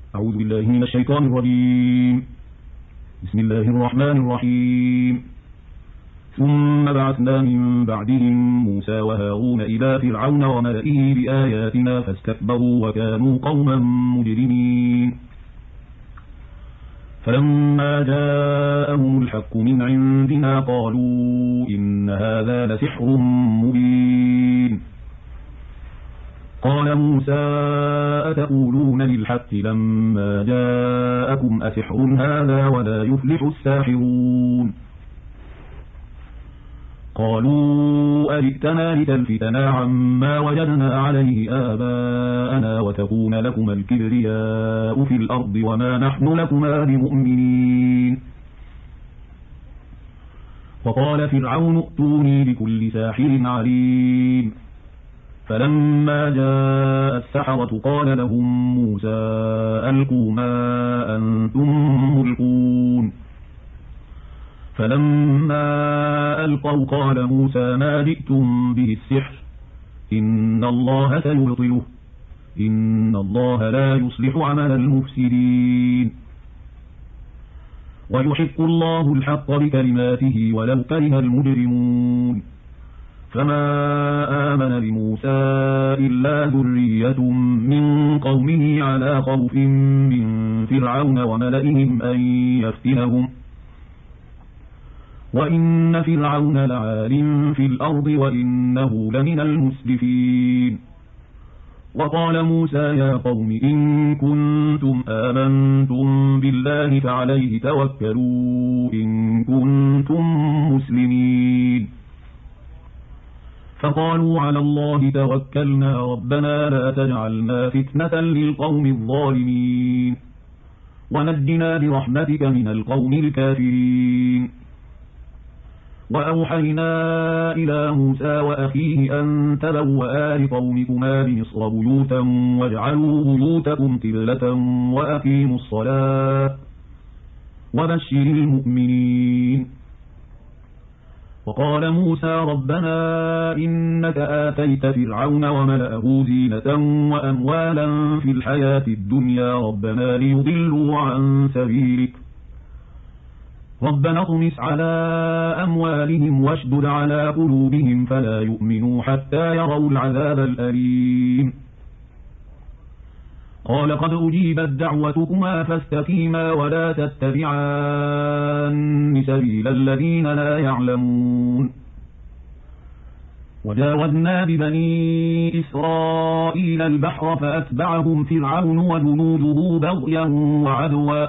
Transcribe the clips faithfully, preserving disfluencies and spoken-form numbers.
أعوذ بالله من الشيطان الرجيم. بسم الله الرحمن الرحيم. ثم بعثنا من بعدهم موسى وهارون إلى فرعون وملئه بآياتنا فاستكبروا وكانوا قوما مجرمين. فلما جاءهم الحق من عندنا قالوا إن هذا لسحر مبين. قال موسى أتقولون للحق لما جاءكم أسحر هذا ولا يفلح الساحرون. قالوا أجئتنا لتلفتنا عما وجدنا عليه آباءنا وتكون لكما الكبرياء في الأرض وما نحن لكما بمؤمنين. وقال فرعون ائتوني بكل ساحر عليم. فلما جاء السحرة قال لهم موسى ألقوا ما أنتم ملقون. فلما ألقوا قال موسى ما جئتم به السحر إن الله سيبطله إن الله لا يصلح عمل المفسدين. ويحق الله الحق بكلماته ولو كره المجرمون. فما آمن لموسى إلا ذرية من قومه على خوف من فرعون وملئهم أن يفتنهم وإن فرعون لعال في الأرض وإنه لمن المسرفين. وقال موسى يا قوم إن كنتم آمنتم بالله فعليه توكلوا إن كنتم مسلمين. فقالوا على الله توكلنا ربنا لا تجعلنا فتنة للقوم الظالمين ونجنا برحمتك من القوم الكافرين. وأوحينا إلى موسى وأخيه أن تبوأ لقومكما بمصر بيوتا واجعلوا بيوتكم قبلة وأقيموا الصلاة وبشر المؤمنين. وقال موسى ربنا إنك آتيت فرعون وملأه زينة وأموالا في الحياة الدنيا ربنا ليضلوا عن سبيلك ربنا اطمس على أموالهم واشدد على قلوبهم فلا يؤمنوا حتى يروا العذاب الأليم. قال قد أجيبت دعوتكما فاستقيما ولا تتبعان سبيل الذين لا يعلمون. وجاوزنا ببني إسرائيل البحر فأتبعهم فرعون وجنوده بغيا وعدوا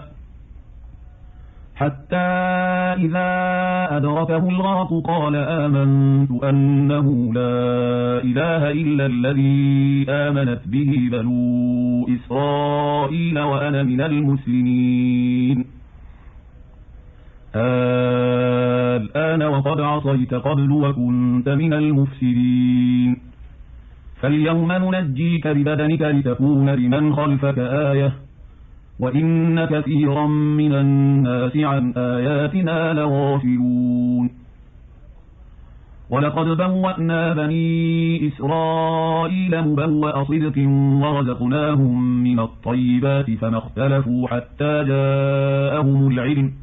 حتى إذا أدركه الغرق قال آمنت أنه لا إله إلا الذي آمنت به بنو إسرائيل وأنا من المسلمين. الآن وقد عصيت قبل وكنت من المفسدين. فاليوم ننجيك ببدنك لتكون لمن خلفك آية وإن كثيرا من الناس عن آياتنا لغافلون. ولقد بوأنا بني إسرائيل مبوأ صدق ورزقناهم من الطيبات فما اختلفوا حتى جاءهم العلم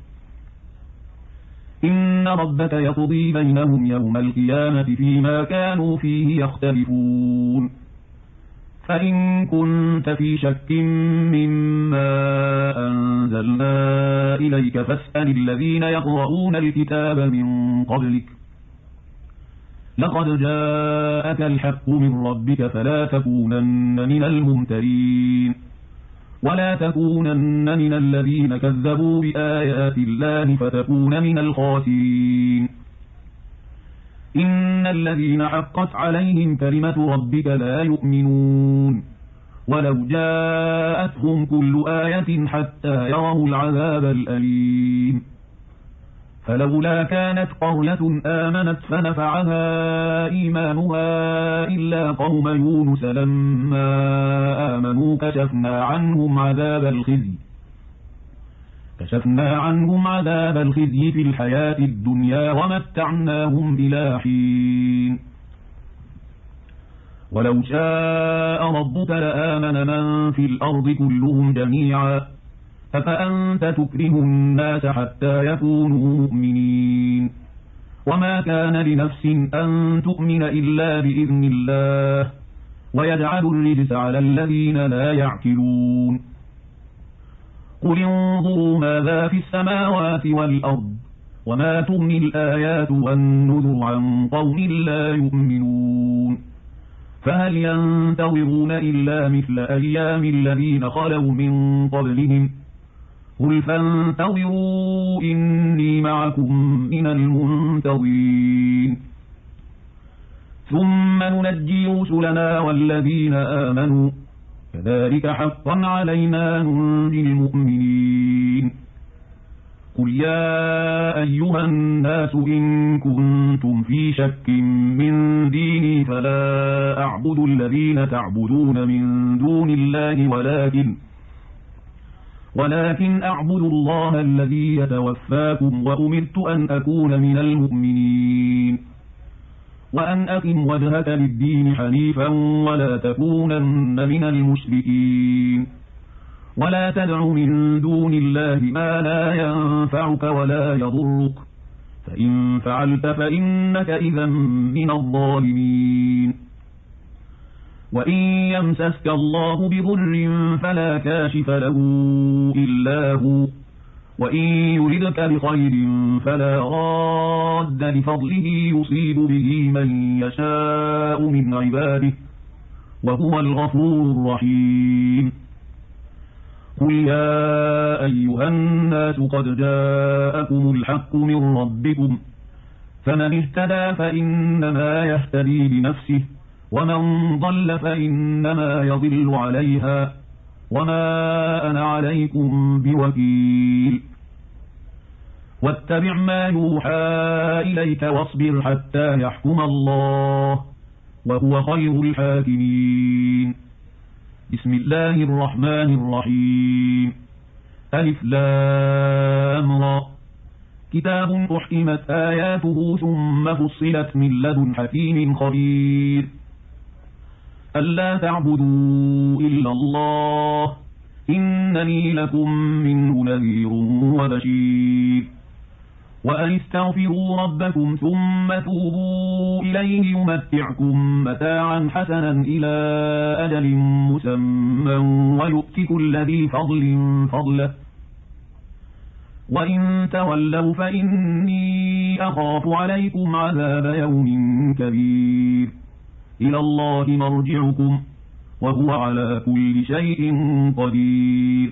إن ربك يقضي بينهم يوم القيامة فيما كانوا فيه يختلفون. فإن كنت في شك مما أنزلنا إليك فاسأل الذين يقرؤون الكتاب من قبلك لقد جاءك الحق من ربك فلا تكونن من الممترين ولا تكونن من الذين كذبوا بآيات الله فتكون من الخاسرين. إن الذين حقت عليهم كلمة ربك لا يؤمنون ولو جاءتهم كل آية حتى يروا العذاب الأليم. فلولا كانت قرية آمنت فنفعها إيمانها إلا قوم يونس لما آمنوا كشفنا عنهم عذاب الخزي كشفنا عنهم عذاب الخزي في الحياة الدنيا ومتعناهم إلى حين. ولو شاء ربك لآمن من في الأرض كلهم جميعا أفأنت تكره الناس حتى يكونوا مؤمنين وما كان لنفس أن تؤمن إلا بإذن الله ويجعل الرجس على الذين لا يعقلون قل انظروا ماذا في السماوات والأرض وما تغني الآيات والنذر عن قوم لا يؤمنون فهل ينتظرون إلا مثل أيام الذين خلوا من قبلهم قل فانتظروا إني معكم من المنتظرين ثم ننجي رسلنا والذين آمنوا كذلك حقا علينا ننجي المؤمنين قل يا أيها الناس إن كنتم في شك من ديني فلا أعبد الذين تعبدون من دون الله ولكن ولكن أعبد الله الذي يتوفاكم وأمرت أن أكون من المؤمنين وأن أقم وجهك للدين حنيفا ولا تكونن من المشركين ولا تدع من دون الله ما لا ينفعك ولا يضرك فإن فعلت فإنك إذا من الظالمين وإن يمسسك الله بضر فلا كاشف له إلا هو وإن يردك بخير فلا راد لفضله يصيب به من يشاء من عباده وهو الغفور الرحيم قل يا أيها الناس قد جاءكم الحق من ربكم فمن اهتدى فإنما يهتدي لنفسه ومن ضل فإنما يضل عليها وما أنا عليكم بوكيل واتبع ما يوحى إليك واصبر حتى يحكم الله وهو خير الحاكمين بسم الله الرحمن الرحيم ألف لام را كتاب أحكمت آياته ثم فصلت من لدن حكيم خبير ألا تعبدوا إلا الله إنني لكم منه نذير وبشير وأن استغفروا ربكم ثم توبوا إليه يمتعكم متاعا حسنا إلى أجل مسمى ويؤت كل ذي فضل فضله وإن تولوا فإني أخاف عليكم عذاب يوم كبير إلى الله مرجعكم وهو على كل شيء قدير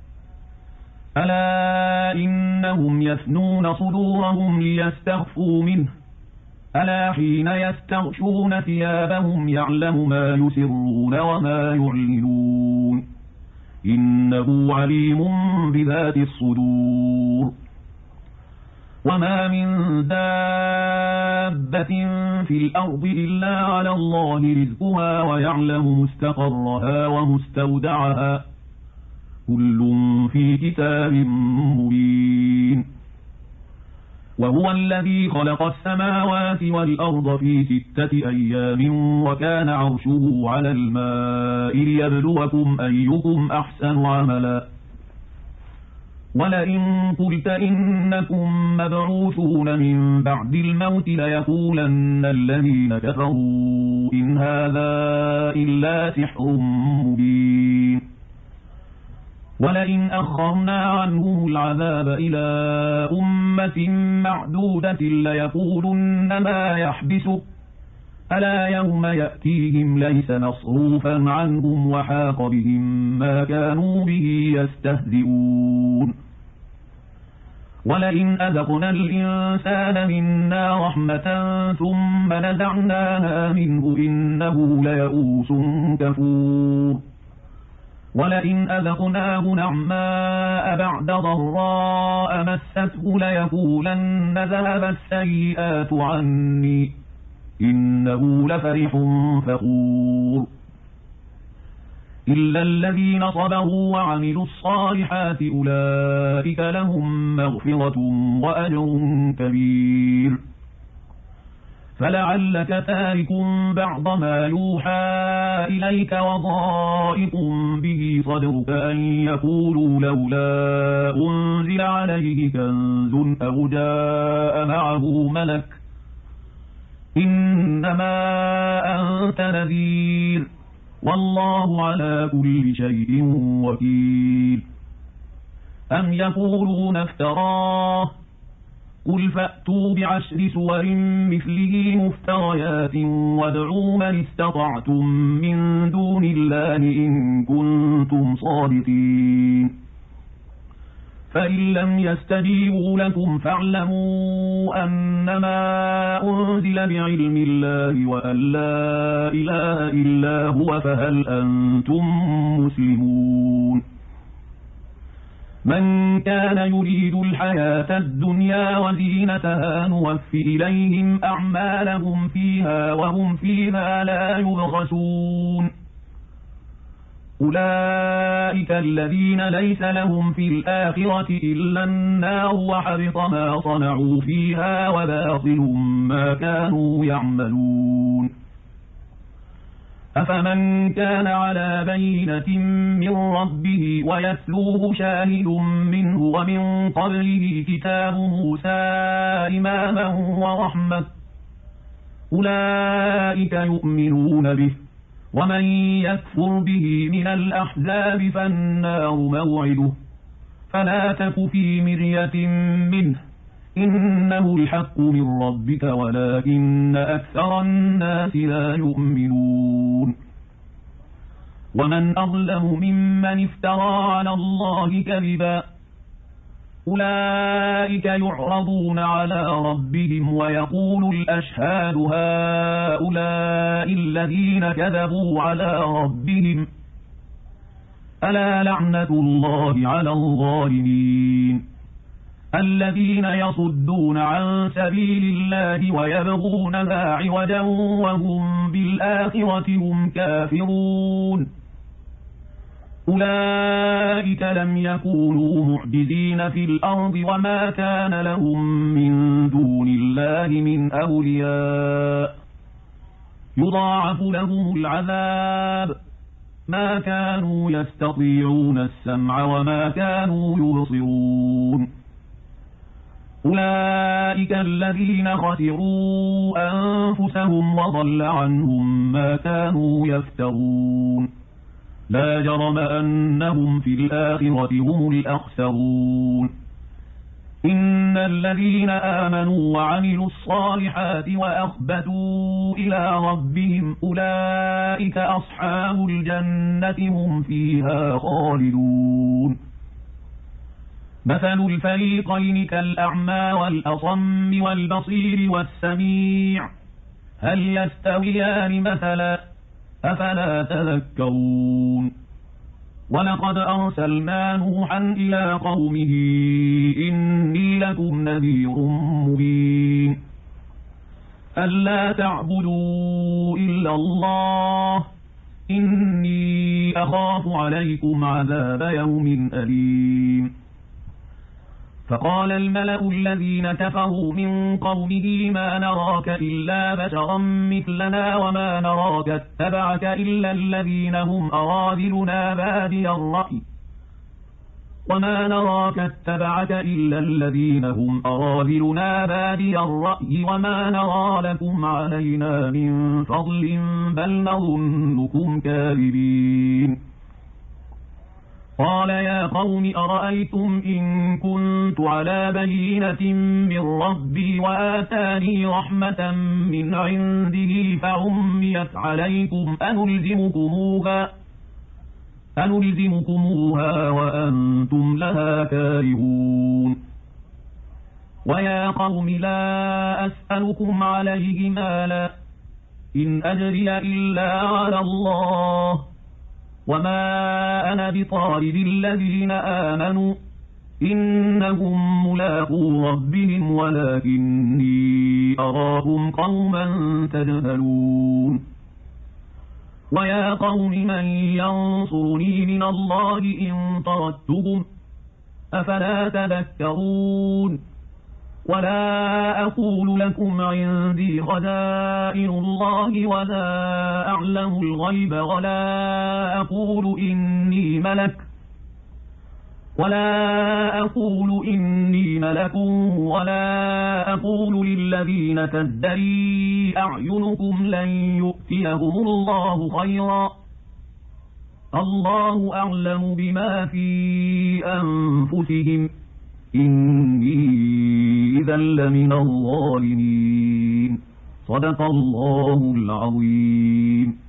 ألا إنهم يثنون صدورهم ليستخفوا منه ألا حين يستغشون ثيابهم يعلم ما يسرون وما يعلنون إنه عليم بذات الصدور وما من دابة في الأرض إلا على الله رزقها ويعلم مستقرها ومستودعها كل في كتاب مبين وهو الذي خلق السماوات والأرض في ستة أيام وكان عرشه على الماء ليبلوكم أيكم أحسن عملا ولئن قلت إنكم مبعوثون من بعد الموت ليقولن الذين كفروا إن هذا إلا سحر مبين ولئن أخرنا عنهم العذاب إلى أمة معدودة ليقولن ما يحبسه ألا يوم يأتيهم ليس مصروفا عنهم وحاق بهم ما كانوا به يستهزئون ولئن أذقنا الإنسان منا رحمة ثم نزعناها منه إنه ليئوس كفور ولئن أذقناه نعماء بعد ضراء مسته ليقولن ذهب السيئات عني إنه لفرح فخور إلا الذين صبروا وعملوا الصالحات أولئك لهم مغفرة وأجر كبير فلعلك تارك بعض ما يوحى إليك وضائق به صدرك أن يقولوا لولا أنزل عليه كنز أو جاء معه ملك إنما أنت نذير والله على كل شيء وكيل. أم يقولون افتراه قل فأتوا بعشر سور مثله مفتريات وادعوا من استطعتم من دون الله إن كنتم صادقين. فإن لم يستجيبوا لكم فاعلموا أنما أنزل بعلم الله وأن لا إله إلا هو فهل أنتم مسلمون. من كان يريد الحياة الدنيا وزينتها نوفي إليهم أعمالهم فيها وهم فيها لا يبخسون. أولئك الذين ليس لهم في الآخرة إلا النار وحبط ما صنعوا فيها وباطل ما كانوا يعملون. أفمن كان على بينة من ربه ويتلوه شاهد منه ومن قبله كتاب موسى إماما ورحمة أولئك يؤمنون به ومن يكفر به من الأحزاب فالنار موعده فلا تك في مرية منه إنه الحق من ربك ولكن أكثر الناس لا يؤمنون. ومن أظلم ممن افترى على الله كذبا أولئك يعرضون على ربهم ويقول الأشهاد هؤلاء الذين كذبوا على ربهم ألا لعنة الله على الظالمين الذين يصدون عن سبيل الله ويبغونها عوجا وهم بالآخرة هم كافرون. أولئك لم يكونوا معجزين في الأرض وما كان لهم من دون الله من أولياء يضاعف لهم العذاب ما كانوا يستطيعون السمع وما كانوا يبصرون. أولئك الذين خسروا أنفسهم وضل عنهم ما كانوا يفترون. لا جرم أنهم في الآخرة هم الأخسرون. إن الذين آمنوا وعملوا الصالحات وأخبتوا إلى ربهم أولئك أصحاب الجنة هم فيها خالدون. مثل الفريقين كالأعمى والأصم والبصير والسميع هل يستويان مثلا أفلا تذكرون. ولقد أرسلنا نوحا إلى قومه إني لكم نذير مبين ألا تعبدوا إلا الله إني أخاف عليكم عذاب يوم أليم. فقال الملأ الذين كفروا من قومه ما نراك إلا بشرا مثلنا وما نراك اتبعك إلا الذين هم أراذلنا بادي الرأي وما نراك اتبعك إلا الذين هم أراذلنا بادي الرأي وما نرى لكم علينا من فضل بل نظنكم كاذبين. قال يا قوم أرأيتم إن كنت على بينة من ربي وآتاني رحمة من عنده فعميت عليكم أنلزمكموها, أنلزمكموها وأنتم لها كارهون. ويا قوم لا أسألكم عليه مالا إن أجري إلا على الله وما أنا بطارد الذين آمنوا إنهم ملاقو ربهم ولكني أراكم قوما تجهلون. ويا قوم من ينصرني من الله إن طردتهم أفلا تذكرون. ولا أقول لكم عندي خزائن الله ولا أعلم الغيب ولا أقول إني ملك ولا أقول إني ملك ولا أقول للذين تزدري أعينكم لن يؤتيهم الله خيرا الله أعلم بما في أنفسهم إني إذا لمن الظالمين صدق الله العظيم.